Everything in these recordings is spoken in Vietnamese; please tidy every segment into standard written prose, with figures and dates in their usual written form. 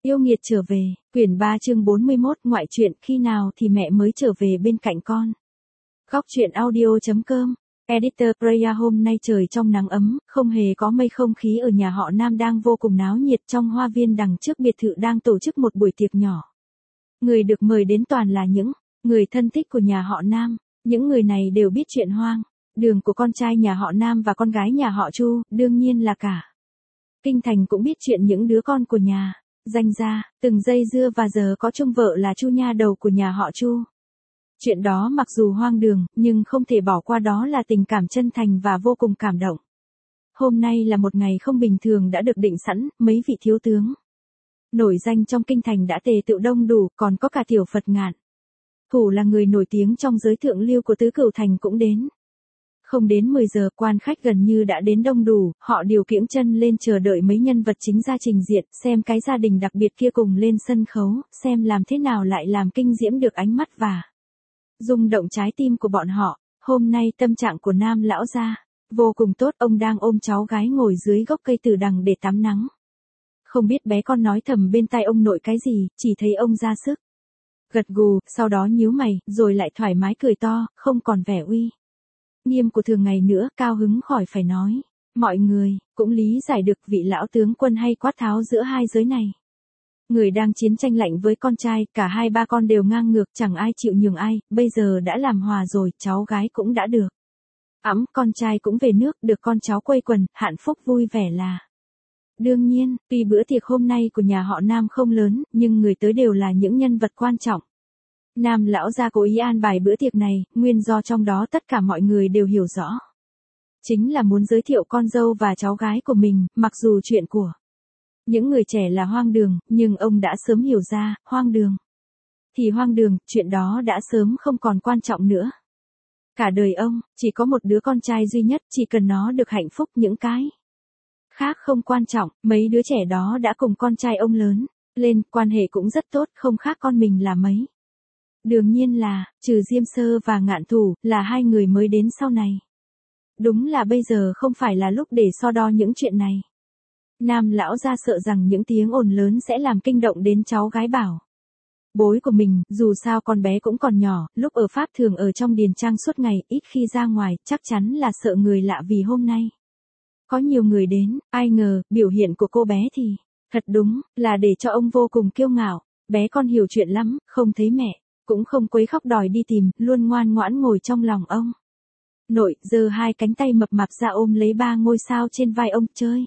Yêu nghiệt trở về, quyển 3 chương 41 ngoại truyện khi nào thì mẹ mới trở về bên cạnh con. Góc truyện audio.com. Editor Freya hôm nay trời trong nắng ấm, không hề có mây không khí ở nhà họ Nam đang vô cùng náo nhiệt trong hoa viên đằng trước biệt thự đang tổ chức một buổi tiệc nhỏ. Người được mời đến toàn là những người thân thích của nhà họ Nam, những người này đều biết chuyện hoang, đường của con trai nhà họ Nam và con gái nhà họ Chu, đương nhiên là cả kinh thành cũng biết chuyện những đứa con của nhà danh gia, từng dây dưa và giờ có chung vợ là Chu nha đầu của nhà họ Chu. Chuyện đó mặc dù hoang đường, nhưng không thể bỏ qua đó là tình cảm chân thành và vô cùng cảm động. Hôm nay là một ngày không bình thường đã được định sẵn, mấy vị thiếu tướng nổi danh trong kinh thành đã tề tựu đông đủ, còn có cả Tiểu Phật Ngạn. Thủ là người nổi tiếng trong giới thượng lưu của tứ cửu thành cũng đến. Không đến 10 giờ, quan khách gần như đã đến đông đủ, họ đều kiễng chân lên chờ đợi mấy nhân vật chính ra trình diện, xem cái gia đình đặc biệt kia cùng lên sân khấu, xem làm thế nào lại làm kinh diễm được ánh mắt và rung động trái tim của bọn họ. Hôm nay tâm trạng của Nam lão gia vô cùng tốt, ông đang ôm cháu gái ngồi dưới gốc cây từ đằng để tắm nắng. Không biết bé con nói thầm bên tai ông nội cái gì, chỉ thấy ông ra sức gật gù, sau đó nhíu mày, rồi lại thoải mái cười to, không còn vẻ uy nghiêm của thường ngày nữa, cao hứng khỏi phải nói. Mọi người cũng lý giải được vị lão tướng quân hay quát tháo giữa hai giới này. Người đang chiến tranh lạnh với con trai, cả hai ba con đều ngang ngược, chẳng ai chịu nhường ai, bây giờ đã làm hòa rồi, cháu gái cũng đã được con trai cũng về nước, được con cháu quây quần, hạnh phúc vui vẻ là đương nhiên. Tuy bữa tiệc hôm nay của nhà họ Nam không lớn, nhưng người tới đều là những nhân vật quan trọng. Nam lão gia cố ý an bài bữa tiệc này, nguyên do trong đó tất cả mọi người đều hiểu rõ. Chính là muốn giới thiệu con dâu và cháu gái của mình, mặc dù chuyện của những người trẻ là hoang đường, nhưng ông đã sớm hiểu ra, hoang đường thì hoang đường, chuyện đó đã sớm không còn quan trọng nữa. Cả đời ông, chỉ có một đứa con trai duy nhất, chỉ cần nó được hạnh phúc, những cái khác không quan trọng. Mấy đứa trẻ đó đã cùng con trai ông lớn lên, quan hệ cũng rất tốt, không khác con mình là mấy. Đương nhiên là, trừ Diêm Sơ và Ngạn Thủ, là hai người mới đến sau này. Đúng là bây giờ không phải là lúc để so đo những chuyện này. Nam lão gia sợ rằng những tiếng ồn lớn sẽ làm kinh động đến cháu gái bảo bối của mình, dù sao con bé cũng còn nhỏ, lúc ở Pháp thường ở trong điền trang suốt ngày, ít khi ra ngoài, chắc chắn là sợ người lạ vì hôm nay có nhiều người đến. Ai ngờ, biểu hiện của cô bé thì thật đúng là để cho ông vô cùng kiêu ngạo. Bé con hiểu chuyện lắm, không thấy mẹ cũng không quấy khóc đòi đi tìm, luôn ngoan ngoãn ngồi trong lòng ông nội, giơ hai cánh tay mập mạp ra ôm lấy 3 ngôi sao trên vai ông, chơi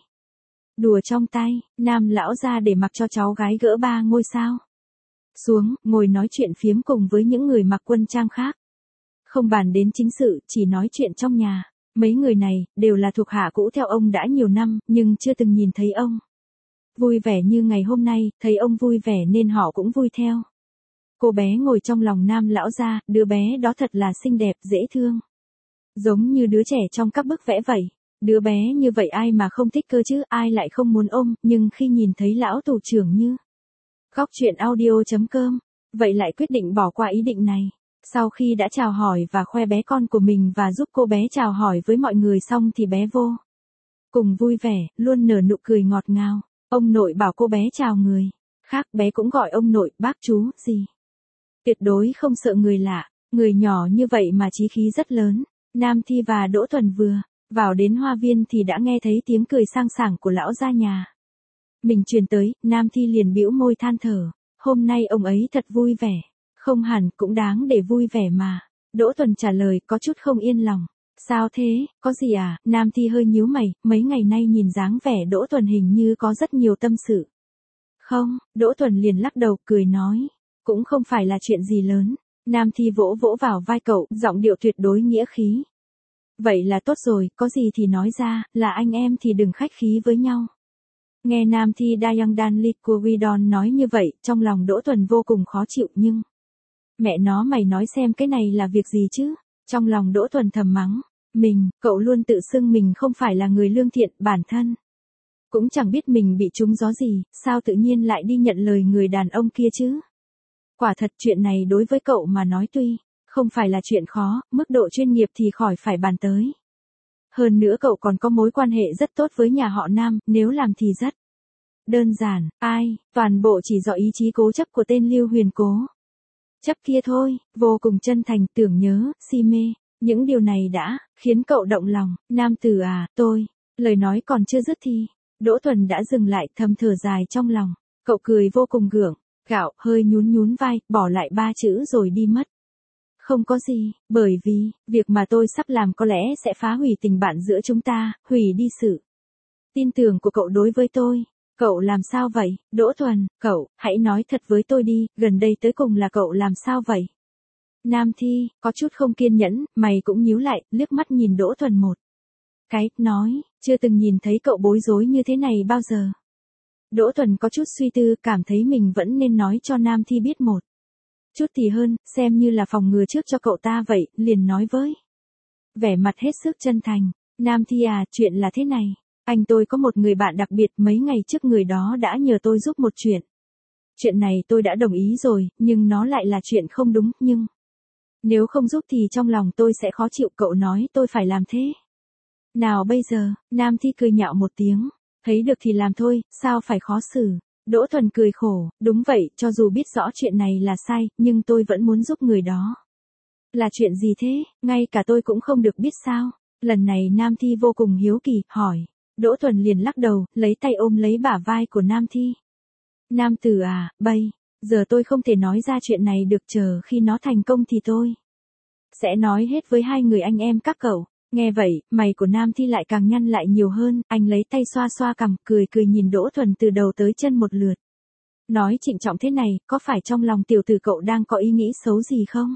đùa trong tay. Nam lão ra để mặc cho cháu gái gỡ 3 ngôi sao xuống, ngồi nói chuyện phiếm cùng với những người mặc quân trang khác. Không bàn đến chính sự, chỉ nói chuyện trong nhà. Mấy người này đều là thuộc hạ cũ theo ông đã nhiều năm, nhưng chưa từng nhìn thấy ông vui vẻ như ngày hôm nay, thấy ông vui vẻ nên họ cũng vui theo. Cô bé ngồi trong lòng Nam lão gia, đứa bé đó thật là xinh đẹp, dễ thương, giống như đứa trẻ trong các bức vẽ vậy. Đứa bé như vậy ai mà không thích cơ chứ, ai lại không muốn ôm, nhưng khi nhìn thấy lão tù trưởng như Góc truyện audio.com, vậy lại quyết định bỏ qua ý định này. Sau khi đã chào hỏi và khoe bé con của mình và giúp cô bé chào hỏi với mọi người xong thì bé vô cùng vui vẻ, luôn nở nụ cười ngọt ngào. Ông nội bảo cô bé chào người khác, bé cũng gọi ông nội, bác chú, gì. Tuyệt đối không sợ người lạ, người nhỏ như vậy mà chí khí rất lớn. Nam Thi và Đỗ Thuần vừa vào đến hoa viên thì đã nghe thấy tiếng cười sang sảng của lão gia nhà mình truyền tới. Nam Thi liền bĩu môi than thở, hôm nay ông ấy thật vui vẻ. Không hẳn, cũng đáng để vui vẻ mà. Đỗ Thuần trả lời có chút không yên lòng. Sao thế, có gì à? Nam Thi hơi nhíu mày, mấy ngày nay nhìn dáng vẻ Đỗ Thuần hình như có rất nhiều tâm sự. Không, Đỗ Thuần liền lắc đầu cười nói, cũng không phải là chuyện gì lớn. Nam Thi vỗ vỗ vào vai cậu, giọng điệu tuyệt đối nghĩa khí. Vậy là tốt rồi, có gì thì nói ra, là anh em thì đừng khách khí với nhau. Nghe Nam Thi Dayang Dan Lit của Widon nói như vậy, trong lòng Đỗ Thuần vô cùng khó chịu, nhưng mẹ nó, mày nói xem cái này là việc gì chứ? Trong lòng Đỗ Thuần thầm mắng mình, cậu luôn tự xưng mình không phải là người lương thiện, bản thân cũng chẳng biết mình bị trúng gió gì, sao tự nhiên lại đi nhận lời người đàn ông kia chứ? Quả thật chuyện này đối với cậu mà nói tuy không phải là chuyện khó, mức độ chuyên nghiệp thì khỏi phải bàn tới. Hơn nữa cậu còn có mối quan hệ rất tốt với nhà họ Nam, nếu làm thì rất Đơn giản, ai, toàn bộ chỉ do ý chí cố chấp của tên Lưu Huyền Cố. Chấp kia thôi, vô cùng chân thành, tưởng nhớ, si mê. Những điều này đã khiến cậu động lòng. Nam tử à, tôi. Lời nói còn chưa dứt thì Đỗ Thuần đã dừng lại, thầm thở dài trong lòng. Cậu cười vô cùng gượng gạo, hơi nhún nhún vai, bỏ lại 3 chữ rồi đi mất. Không có gì, bởi vì việc mà tôi sắp làm có lẽ sẽ phá hủy tình bạn giữa chúng ta, hủy đi sự tin tưởng của cậu đối với tôi. Cậu làm sao vậy, Đỗ Thuần, cậu, hãy nói thật với tôi đi, gần đây tới cùng là cậu làm sao vậy? Nam Thi, có chút không kiên nhẫn, mày cũng nhíu lại, liếc mắt nhìn Đỗ Thuần một cái, nói, chưa từng nhìn thấy cậu bối rối như thế này bao giờ. Đỗ Thuần có chút suy tư, cảm thấy mình vẫn nên nói cho Nam Thi biết một chút thì hơn, xem như là phòng ngừa trước cho cậu ta vậy, liền nói với vẻ mặt hết sức chân thành. Nam Thi à, chuyện là thế này. Anh tôi có một người bạn đặc biệt, mấy ngày trước người đó đã nhờ tôi giúp một chuyện. Chuyện này tôi đã đồng ý rồi, nhưng nó lại là chuyện không đúng, nhưng nếu không giúp thì trong lòng tôi sẽ khó chịu, cậu nói tôi phải làm thế nào bây giờ? Nam Thi cười nhạo một tiếng. Thấy được thì làm thôi, sao phải khó xử? Đỗ Thuần cười khổ, đúng vậy, cho dù biết rõ chuyện này là sai, nhưng tôi vẫn muốn giúp người đó. Là chuyện gì thế, ngay cả tôi cũng không được biết sao? Lần này Nam Thi vô cùng hiếu kỳ, hỏi. Đỗ Thuần liền lắc đầu, lấy tay ôm lấy bả vai của Nam Thi. Nam tử à, bây giờ tôi không thể nói ra chuyện này được, chờ khi nó thành công thì tôi sẽ nói hết với hai người anh em các cậu. Nghe vậy, mày của Nam Thi lại càng nhăn lại nhiều hơn, anh lấy tay xoa xoa cằm, cười cười nhìn Đỗ Thuần từ đầu tới chân một lượt. Nói trịnh trọng thế này, có phải trong lòng tiểu tử cậu đang có ý nghĩ xấu gì không?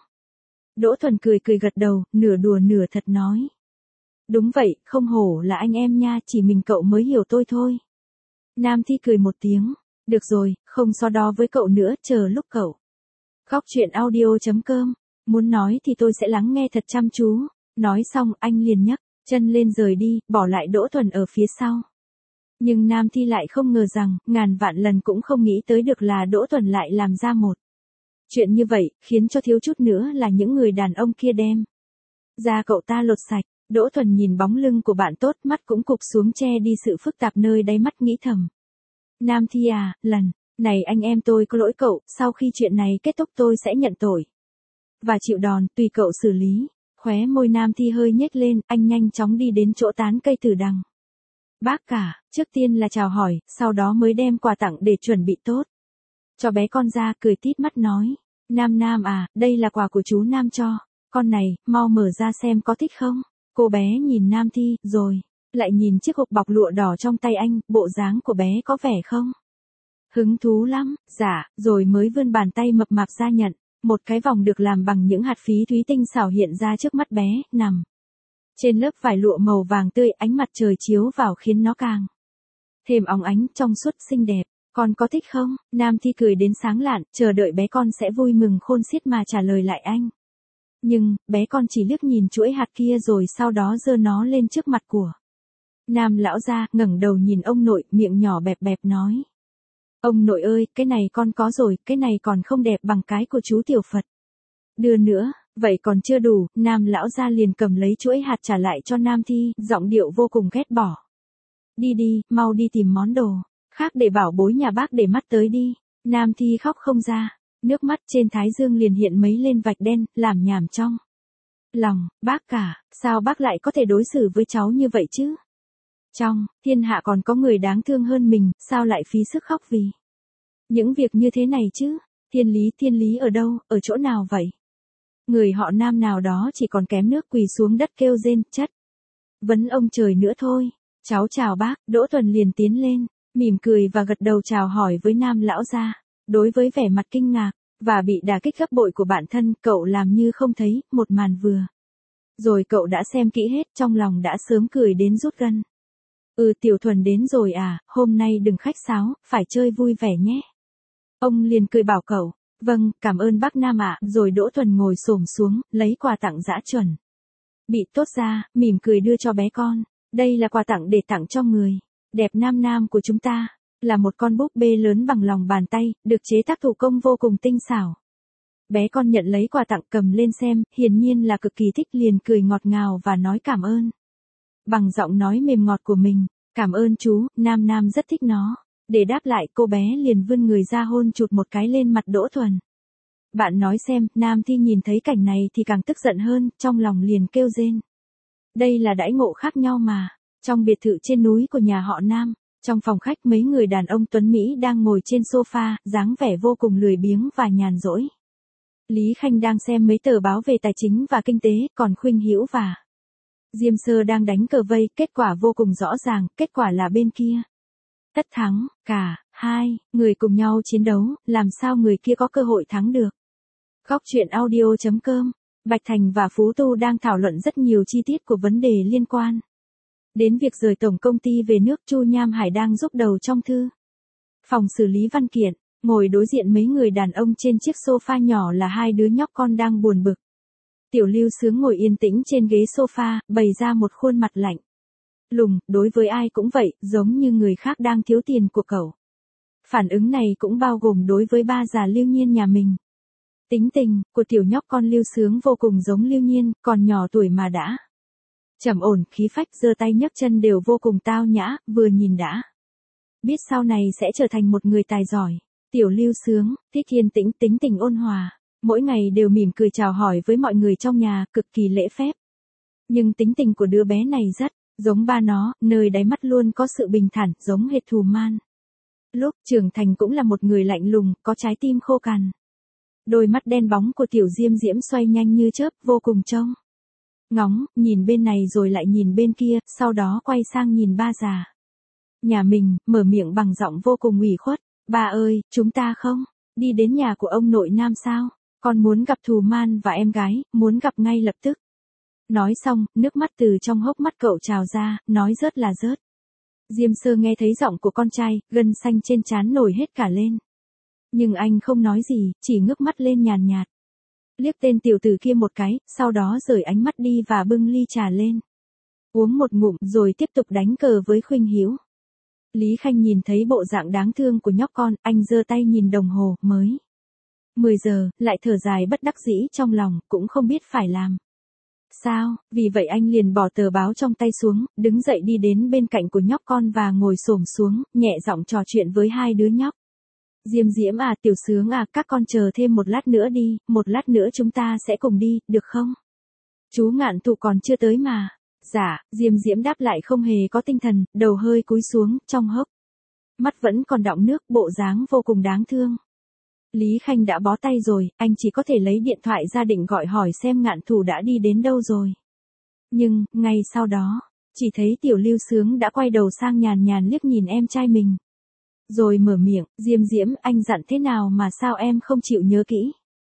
Đỗ Thuần cười cười gật đầu, nửa đùa nửa thật nói. Đúng vậy, không hổ là anh em nha, chỉ mình cậu mới hiểu tôi thôi. Nam Thi cười một tiếng. Được rồi, không so đo với cậu nữa, chờ lúc cậu Góc chuyện audio.com muốn nói thì tôi sẽ lắng nghe thật chăm chú. Nói xong, anh liền nhấc chân lên rời đi, bỏ lại Đỗ Thuần ở phía sau. Nhưng Nam Thi lại không ngờ rằng, ngàn vạn lần cũng không nghĩ tới được là Đỗ Thuần lại làm ra một chuyện như vậy, khiến cho thiếu chút nữa là những người đàn ông kia đem ra cậu ta lột sạch. Đỗ Thuần nhìn bóng lưng của bạn tốt, mắt cũng cụp xuống che đi sự phức tạp nơi đáy mắt, nghĩ thầm. Nam Thi à, lần này anh em tôi có lỗi cậu, sau khi chuyện này kết thúc tôi sẽ nhận tội và chịu đòn, tùy cậu xử lý. Khóe môi Nam Thi hơi nhếch lên, anh nhanh chóng đi đến chỗ tán cây tử đằng. Bác cả, trước tiên là chào hỏi, sau đó mới đem quà tặng để chuẩn bị tốt cho bé con ra, cười tít mắt nói. Nam Nam à, đây là quà của chú Nam cho con này, mau mở ra xem có thích không? Cô bé nhìn Nam Thi, rồi lại nhìn chiếc hộp bọc lụa đỏ trong tay anh, bộ dáng của bé có vẻ không hứng thú lắm. Dạ, rồi mới vươn bàn tay mập mạp ra nhận. Một cái vòng được làm bằng những hạt phí thúy tinh xảo hiện ra trước mắt bé, nằm trên lớp vải lụa màu vàng tươi, ánh mặt trời chiếu vào khiến nó càng thêm óng ánh, trong suốt, xinh đẹp. Con có thích không? Nam Thi cười đến sáng lạn, chờ đợi bé con sẽ vui mừng khôn xiết mà trả lời lại anh. Nhưng, bé con chỉ liếc nhìn chuỗi hạt kia rồi sau đó giơ nó lên trước mặt của Nam lão gia, ngẩng đầu nhìn ông nội, miệng nhỏ bẹp bẹp nói. Ông nội ơi, cái này con có rồi, cái này còn không đẹp bằng cái của chú Tiểu Phật. Đưa nữa, vậy còn chưa đủ, Nam lão gia liền cầm lấy chuỗi hạt trả lại cho Nam Thi, giọng điệu vô cùng ghét bỏ. Đi đi, mau đi tìm món đồ khác để bảo bối nhà bác để mắt tới đi. Nam Thi khóc không ra, nước mắt trên thái dương liền hiện mấy lên vạch đen, làm nhảm trong lòng. Bác cả, sao bác lại có thể đối xử với cháu như vậy chứ? Trong thiên hạ còn có người đáng thương hơn mình, sao lại phí sức khóc vì những việc như thế này chứ? Thiên lý ở đâu, ở chỗ nào vậy? Người họ Nam nào đó chỉ còn kém nước quỳ xuống đất kêu rên, chất vấn ông trời nữa thôi. Cháu chào bác. Đỗ Thuần liền tiến lên, mỉm cười và gật đầu chào hỏi với Nam lão gia. Đối với vẻ mặt kinh ngạc và bị đả kích gấp bội của bản thân, cậu làm như không thấy. Một màn vừa rồi cậu đã xem kỹ hết, trong lòng đã sớm cười đến rút gân. Tiểu Thuần đến rồi à, hôm nay đừng khách sáo, phải chơi vui vẻ nhé. Ông liền cười bảo cậu. Vâng, cảm ơn bác Nam ạ. Rồi Đỗ Thuần ngồi xổm xuống, lấy quà tặng dã chuẩn bị tốt ra, mỉm cười đưa cho bé con. Đây là quà tặng để tặng cho người đẹp Nam Nam của chúng ta, là một con búp bê lớn bằng lòng bàn tay, được chế tác thủ công vô cùng tinh xảo. Bé con nhận lấy quà tặng, cầm lên xem, hiển nhiên là cực kỳ thích, liền cười ngọt ngào và nói cảm ơn bằng giọng nói mềm ngọt của mình. Cảm ơn chú, Nam Nam rất thích nó. Để đáp lại cô bé liền vươn người ra hôn chụt một cái lên mặt Đỗ Thuần. Bạn nói xem, Nam Thi nhìn thấy cảnh này thì càng tức giận hơn, trong lòng liền kêu rên. Đây là đãi ngộ khác nhau mà. Trong biệt thự trên núi của nhà họ Nam, trong phòng khách mấy người đàn ông tuấn Mỹ đang ngồi trên sofa, dáng vẻ vô cùng lười biếng và nhàn rỗi. Lý Khanh đang xem mấy tờ báo về tài chính và kinh tế, còn Khuynh Hữu và Diêm Sơ đang đánh cờ vây, kết quả vô cùng rõ ràng, kết quả là bên kia tất thắng, cả hai người cùng nhau chiến đấu, làm sao người kia có cơ hội thắng được. Góc truyện audio.com, Bạch Thành và Phú Tu đang thảo luận rất nhiều chi tiết của vấn đề liên quan đến việc rời tổng công ty về nước. Chu Nham Hải đang giúp đầu trong thư phòng xử lý văn kiện, ngồi đối diện mấy người đàn ông trên chiếc sofa nhỏ là hai đứa nhóc con đang buồn bực. Tiểu Lưu Sướng ngồi yên tĩnh trên ghế sofa, bày ra một khuôn mặt lạnh lùng, đối với ai cũng vậy, giống như người khác đang thiếu tiền của cậu. Phản ứng này cũng bao gồm đối với ba già Lưu Nhiên nhà mình. Tính tình của tiểu nhóc con Lưu Sướng vô cùng giống Lưu Nhiên, còn nhỏ tuổi mà đã trầm ổn, khí phách, giơ tay nhấc chân đều vô cùng tao nhã, vừa nhìn đã biết sau này sẽ trở thành một người tài giỏi. Tiểu Lưu Sướng, thích yên tĩnh, tính tình ôn hòa, mỗi ngày đều mỉm cười chào hỏi với mọi người trong nhà, cực kỳ lễ phép. Nhưng tính tình của đứa bé này rất giống ba nó, nơi đáy mắt luôn có sự bình thản, giống hệt Thù Man. Lúc trưởng thành cũng là một người lạnh lùng, có trái tim khô cằn. Đôi mắt đen bóng của Tiểu Diêm Diễm xoay nhanh như chớp, vô cùng trông ngóng, nhìn bên này rồi lại nhìn bên kia, sau đó quay sang nhìn ba già nhà mình, mở miệng bằng giọng vô cùng ủy khuất. Ba ơi, chúng ta không đi đến nhà của ông nội Nam sao? Con muốn gặp Thù Man và em gái, muốn gặp ngay lập tức. Nói xong, nước mắt từ trong hốc mắt cậu trào ra, nói rớt là rớt. Diêm Sơ nghe thấy giọng của con trai, gân xanh trên trán nổi hết cả lên. Nhưng anh không nói gì, chỉ ngước mắt lên nhàn nhạt. Liếc tên tiểu tử kia một cái, sau đó rời ánh mắt đi và bưng ly trà lên. Uống một ngụm rồi tiếp tục đánh cờ với Khuynh Hữu. Lý Khanh nhìn thấy bộ dạng đáng thương của nhóc con, anh giơ tay nhìn đồng hồ, mới 10 giờ, lại thở dài bất đắc dĩ trong lòng, cũng không biết phải làm sao, vì vậy anh liền bỏ tờ báo trong tay xuống, đứng dậy đi đến bên cạnh của nhóc con và ngồi xổm xuống, nhẹ giọng trò chuyện với hai đứa nhóc. Diêm Diễm à, Tiểu Sướng à, các con chờ thêm một lát nữa đi, một lát nữa chúng ta sẽ cùng đi, được không? Chú Ngạn Thụ còn chưa tới mà. Dạ, Diêm Diễm đáp lại không hề có tinh thần, đầu hơi cúi xuống, trong hốc mắt vẫn còn đọng nước, bộ dáng vô cùng đáng thương. Lý Khanh đã bó tay rồi, anh chỉ có thể lấy điện thoại ra định gọi hỏi xem Ngạn Thụ đã đi đến đâu rồi. Nhưng, ngay sau đó, chỉ thấy Tiểu Lưu Sướng đã quay đầu sang nhàn nhàn liếc nhìn em trai mình. Rồi mở miệng, Diêm Diễm, anh dặn thế nào mà sao em không chịu nhớ kỹ?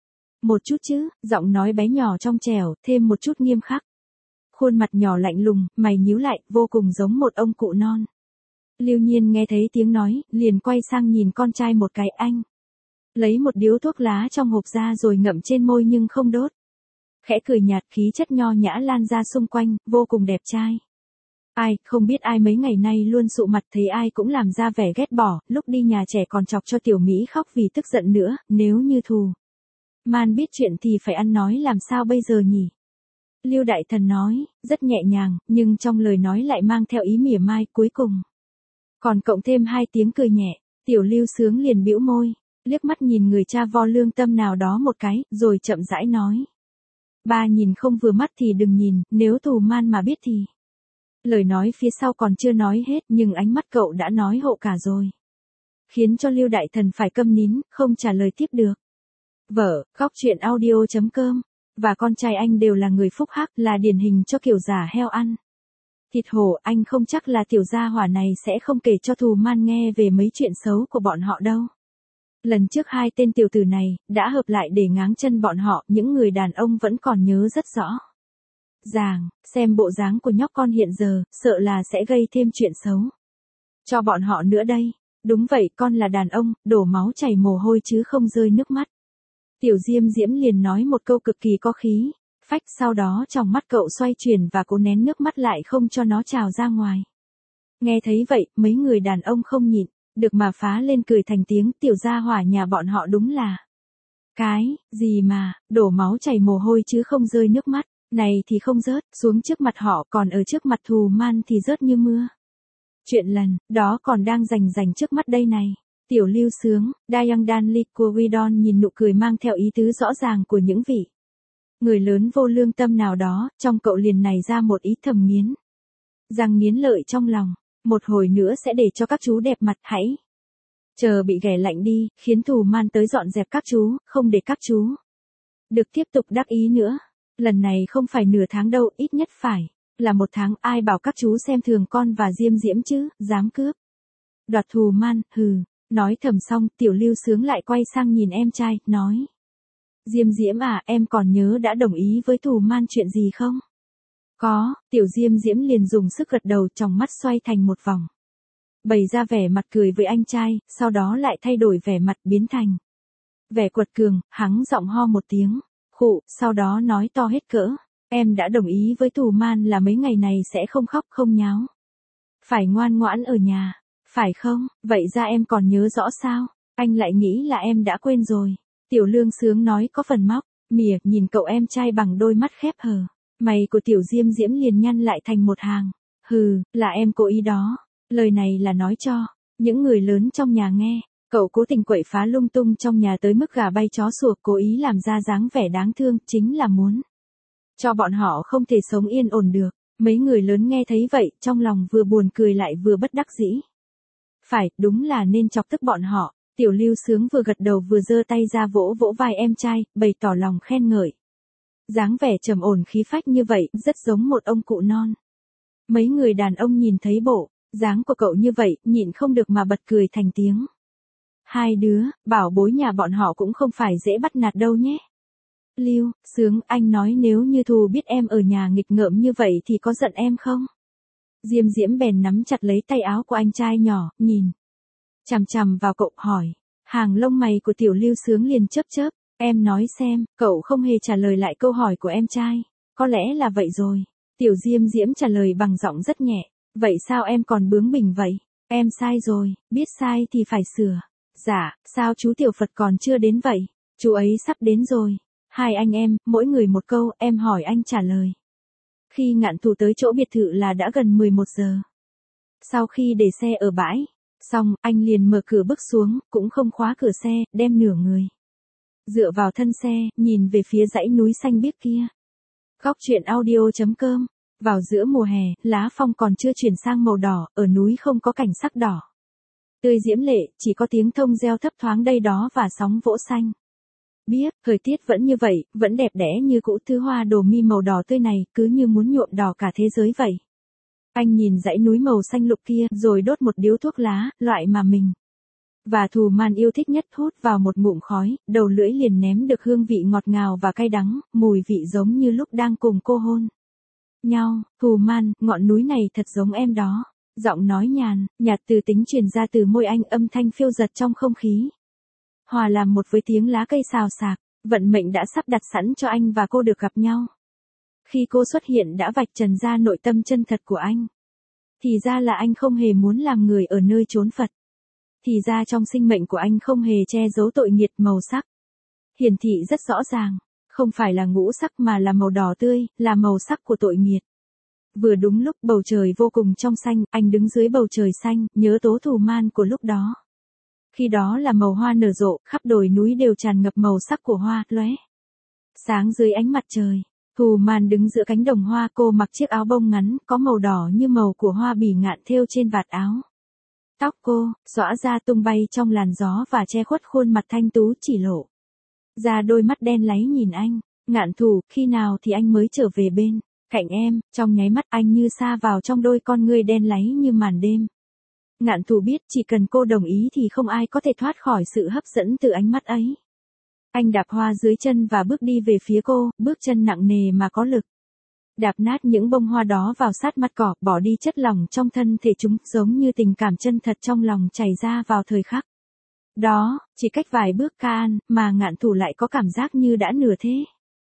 Một chút chứ, giọng nói bé nhỏ trong trẻo, thêm một chút nghiêm khắc. Khuôn mặt nhỏ lạnh lùng, mày nhíu lại, vô cùng giống một ông cụ non. Lưu Nhiên nghe thấy tiếng nói, liền quay sang nhìn con trai một cái. Anh lấy một điếu thuốc lá trong hộp ra rồi ngậm trên môi nhưng không đốt. Khẽ cười nhạt, khí chất nho nhã lan ra xung quanh, vô cùng đẹp trai. Ai, không biết ai mấy ngày nay luôn sụ mặt, thấy ai cũng làm ra vẻ ghét bỏ, lúc đi nhà trẻ còn chọc cho Tiểu Mỹ khóc vì tức giận nữa, nếu như Thù Man biết chuyện thì phải ăn nói làm sao bây giờ nhỉ? Lưu Đại Thần nói, rất nhẹ nhàng, nhưng trong lời nói lại mang theo ý mỉa mai, cuối cùng còn cộng thêm hai tiếng cười nhẹ. Tiểu Lưu Sướng liền bĩu môi, liếc mắt nhìn người cha vo lương tâm nào đó một cái, rồi chậm rãi nói. Ba nhìn không vừa mắt thì đừng nhìn, nếu Thù Man mà biết thì... Lời nói phía sau còn chưa nói hết, nhưng ánh mắt cậu đã nói hộ cả rồi. Khiến cho Lưu Đại Thần phải câm nín, không trả lời tiếp được. Vợ, góc truyện audio.com, và con trai anh đều là người phúc hắc, là điển hình cho kiểu giả heo ăn thịt hổ. Anh không chắc là tiểu gia hỏa này sẽ không kể cho Thù Man nghe về mấy chuyện xấu của bọn họ đâu. Lần trước hai tên tiểu tử này đã hợp lại để ngáng chân bọn họ, những người đàn ông vẫn còn nhớ rất rõ ràng. Xem bộ dáng của nhóc con hiện giờ, sợ là sẽ gây thêm chuyện xấu cho bọn họ nữa đây. Đúng vậy, con là đàn ông, đổ máu chảy mồ hôi chứ không rơi nước mắt. Tiểu Diêm Diễm liền nói một câu cực kỳ có khí phách, sau đó trong mắt cậu xoay chuyển và cố nén nước mắt lại không cho nó trào ra ngoài. Nghe thấy vậy, mấy người đàn ông không nhịn được mà phá lên cười thành tiếng. Tiểu gia hỏa nhà bọn họ đúng là cái gì mà đổ máu chảy mồ hôi chứ không rơi nước mắt, này thì không rớt xuống trước mặt họ, còn ở trước mặt Thù Man thì rớt như mưa. Chuyện lần, đó còn đang rành trước mắt đây này. Tiểu Lưu Sướng, Dayang Danli Kuridon nhìn nụ cười mang theo ý tứ rõ ràng của những vị người lớn vô lương tâm nào đó, trong cậu liền nảy ra một ý thầm nghiến răng nghiến lợi trong lòng. Một hồi nữa sẽ để cho các chú đẹp mặt, hãy chờ bị ghẻ lạnh đi, khiến Thù Man tới dọn dẹp các chú, không để các chú được tiếp tục đắc ý nữa. Lần này không phải nửa tháng đâu, ít nhất phải là 1 tháng. Ai bảo các chú xem thường con và Diêm Diễm chứ, dám cướp đoạt Thù Man, hừ. Nói thầm xong, Tiểu Lưu Sướng lại quay sang nhìn em trai, nói. Diêm Diễm à, em còn nhớ đã đồng ý với Thù Man chuyện gì không? Có, Tiểu Diêm Diễm liền dùng sức gật đầu, tròng mắt xoay thành một vòng. Bày ra vẻ mặt cười với anh trai, sau đó lại thay đổi vẻ mặt biến thành vẻ quật cường, hắng giọng ho một tiếng, khụ, sau đó nói to hết cỡ. Em đã đồng ý với Thù Man là mấy ngày này sẽ không khóc không nháo. Phải ngoan ngoãn ở nhà, phải không? Vậy ra em còn nhớ rõ sao? Anh lại nghĩ là em đã quên rồi. Tiểu Lương Sướng nói có phần móc, mỉa nhìn cậu em trai bằng đôi mắt khép hờ. Mày của Tiểu Diêm Diễm liền nhăn lại thành một hàng. Hừ, là em cố ý đó. Lời này là nói cho những người lớn trong nhà nghe. Cậu cố tình quậy phá lung tung trong nhà tới mức gà bay chó sủa, cố ý làm ra dáng vẻ đáng thương, chính là muốn cho bọn họ không thể sống yên ổn được. Mấy người lớn nghe thấy vậy, trong lòng vừa buồn cười lại vừa bất đắc dĩ. Phải, đúng là nên chọc tức bọn họ. Tiểu Lưu Sướng vừa gật đầu vừa giơ tay ra vỗ vỗ vai em trai, bày tỏ lòng khen ngợi. Dáng vẻ trầm ổn khí phách như vậy, rất giống một ông cụ non. Mấy người đàn ông nhìn thấy bộ dáng của cậu như vậy, nhịn không được mà bật cười thành tiếng. Hai đứa, bảo bối nhà bọn họ cũng không phải dễ bắt nạt đâu nhé. Lưu Sướng, anh nói nếu như Thù biết em ở nhà nghịch ngợm như vậy thì có giận em không? Diêm Diễm bèn nắm chặt lấy tay áo của anh trai nhỏ, nhìn chằm chằm vào cậu, hỏi. Hàng lông mày của Tiểu Lưu Sướng liền chớp chớp. Em nói xem, cậu không hề trả lời lại câu hỏi của em trai. Có lẽ là vậy rồi. Tiểu Diêm Diễm trả lời bằng giọng rất nhẹ. Vậy sao em còn bướng bỉnh vậy? Em sai rồi, biết sai thì phải sửa. Dạ, sao chú Tiểu Phật còn chưa đến vậy? Chú ấy sắp đến rồi. Hai anh em, mỗi người một câu, em hỏi anh trả lời. Khi Ngạn Thù tới chỗ biệt thự là đã gần 11 giờ. Sau khi để xe ở bãi xong, anh liền mở cửa bước xuống, cũng không khóa cửa xe, đem nửa người dựa vào thân xe, nhìn về phía dãy núi xanh biếc kia. Góc truyện audio.com. Vào giữa mùa hè, lá phong còn chưa chuyển sang màu đỏ, ở núi không có cảnh sắc đỏ tươi diễm lệ, chỉ có tiếng thông reo thấp thoáng đây đó và sóng vỗ xanh biếc. Thời tiết vẫn như vậy, vẫn đẹp đẽ như cũ. Thứ hoa đồ mi màu đỏ tươi này, cứ như muốn nhuộm đỏ cả thế giới vậy. Anh nhìn dãy núi màu xanh lục kia, rồi đốt một điếu thuốc lá, loại mà mình và Thù Man yêu thích nhất, hút vào một ngụm khói, đầu lưỡi liền ném được hương vị ngọt ngào và cay đắng, mùi vị giống như lúc đang cùng cô hôn nhau. Thù Man, ngọn núi này thật giống em đó. Giọng nói nhàn nhạt từ tính truyền ra từ môi anh, âm thanh phiêu dật trong không khí, hòa làm một với tiếng lá cây xào xạc. Vận mệnh đã sắp đặt sẵn cho anh và cô được gặp nhau. Khi cô xuất hiện đã vạch trần ra nội tâm chân thật của anh. Thì ra là anh không hề muốn làm người ở nơi chốn Phật. Thì ra trong sinh mệnh của anh không hề che giấu tội nghiệt. Màu sắc hiển thị rất rõ ràng. Không phải là ngũ sắc mà là màu đỏ tươi, là màu sắc của tội nghiệt. Vừa đúng lúc bầu trời vô cùng trong xanh, anh đứng dưới bầu trời xanh, nhớ tố Thù Man của lúc đó. Khi đó là màu hoa nở rộ, khắp đồi núi đều tràn ngập màu sắc của hoa, lóe sáng dưới ánh mặt trời. Thù Man đứng giữa cánh đồng hoa, cô mặc chiếc áo bông ngắn, có màu đỏ như màu của hoa bỉ ngạn thêu trên vạt áo. Tóc cô, xõa ra tung bay trong làn gió và che khuất khuôn mặt thanh tú, chỉ lộ ra đôi mắt đen láy nhìn anh. Ngạn Thù, khi nào thì anh mới trở về bên cạnh em? Trong nháy mắt anh như sa vào trong đôi con ngươi đen láy như màn đêm. Ngạn Thù biết chỉ cần cô đồng ý thì không ai có thể thoát khỏi sự hấp dẫn từ ánh mắt ấy. Anh đạp hoa dưới chân và bước đi về phía cô, bước chân nặng nề mà có lực. Đạp nát những bông hoa đó vào sát mặt cỏ, bỏ đi chất lỏng trong thân thể chúng, giống như tình cảm chân thật trong lòng chảy ra vào thời khắc đó. Chỉ cách vài bước Can, mà Ngạn Thù lại có cảm giác như đã nửa thế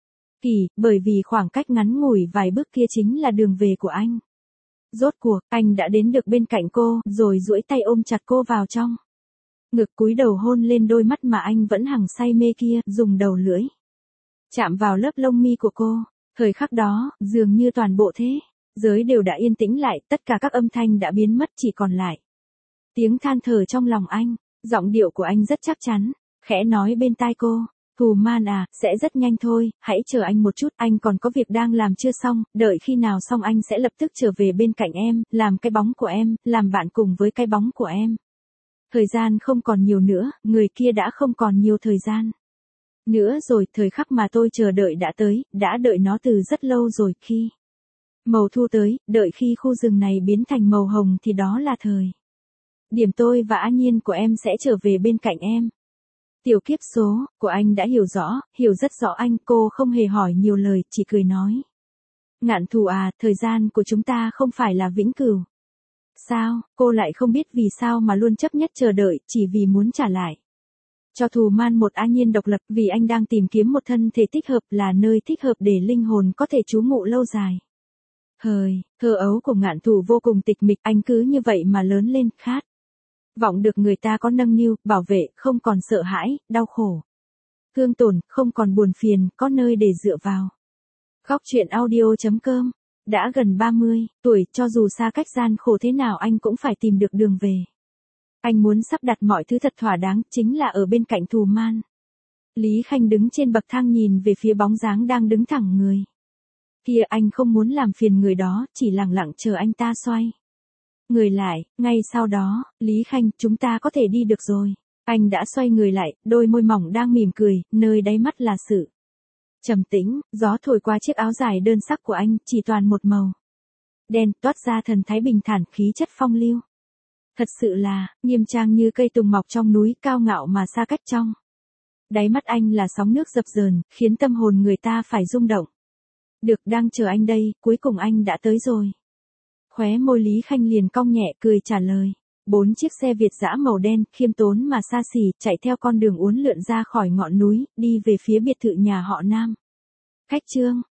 kỷ, bởi vì khoảng cách ngắn ngủi vài bước kia chính là đường về của anh. Rốt cuộc, anh đã đến được bên cạnh cô, rồi duỗi tay ôm chặt cô vào trong ngực, cúi đầu hôn lên đôi mắt mà anh vẫn hằng say mê kia, dùng đầu lưỡi chạm vào lớp lông mi của cô. Thời khắc đó, dường như toàn bộ thế Giới đều đã yên tĩnh lại, tất cả các âm thanh đã biến mất chỉ còn lại tiếng than thở trong lòng anh. Giọng điệu của anh rất chắc chắn, khẽ nói bên tai cô, Thù Man à, sẽ rất nhanh thôi, hãy chờ anh một chút, anh còn có việc đang làm chưa xong, đợi khi nào xong anh sẽ lập tức trở về bên cạnh em, làm cái bóng của em, làm bạn cùng với cái bóng của em. Thời gian không còn nhiều nữa, người kia đã không còn nhiều thời gian nữa rồi, thời khắc mà tôi chờ đợi đã tới, đã đợi nó từ rất lâu rồi. Khi màu thu tới, đợi khi khu rừng này biến thành màu hồng thì đó là thời điểm tôi và An Nhiên của em sẽ trở về bên cạnh em. Tiểu kiếp số của anh đã hiểu rõ, hiểu rất rõ anh. Cô không hề hỏi nhiều lời, chỉ cười nói. Ngạn Thù à, thời gian của chúng ta không phải là vĩnh cửu. Sao, cô lại không biết vì sao mà luôn chấp nhất chờ đợi, chỉ vì muốn trả lại cho Thù Man một An Nhiên độc lập, vì anh đang tìm kiếm một thân thể thích hợp, là nơi thích hợp để linh hồn có thể trú ngụ lâu dài. Thơ ấu của Ngạn Thù vô cùng tịch mịch, anh cứ như vậy mà lớn lên, khát vọng được người ta có nâng niu, bảo vệ, không còn sợ hãi, đau khổ, thương tổn, không còn buồn phiền, có nơi để dựa vào. Góc truyện audio.com. Đã gần 30 tuổi, cho dù xa cách gian khổ thế nào anh cũng phải tìm được đường về. Anh muốn sắp đặt mọi thứ thật thỏa đáng, chính là ở bên cạnh Thù Man. Lý Khanh đứng trên bậc thang nhìn về phía bóng dáng đang đứng thẳng người kia, anh không muốn làm phiền người đó, chỉ lặng lặng chờ anh ta xoay người lại. Ngay sau đó, Lý Khanh, chúng ta có thể đi được rồi. Anh đã xoay người lại, đôi môi mỏng đang mỉm cười, nơi đáy mắt là sự trầm tĩnh. Gió thổi qua chiếc áo dài đơn sắc của anh, chỉ toàn một màu đen, toát ra thần thái bình thản, khí chất phong lưu. Thật sự là nghiêm trang như cây tùng mọc trong núi, cao ngạo mà xa cách. Trong đáy mắt anh là sóng nước dập dờn, khiến tâm hồn người ta phải rung động. Được, đang chờ anh đây, cuối cùng anh đã tới rồi. Khóe môi Lý Khanh liền cong nhẹ, cười trả lời. 4 chiếc xe Việt dã màu đen, khiêm tốn mà xa xỉ, chạy theo con đường uốn lượn ra khỏi ngọn núi, đi về phía biệt thự nhà họ Nam. Khách Trương.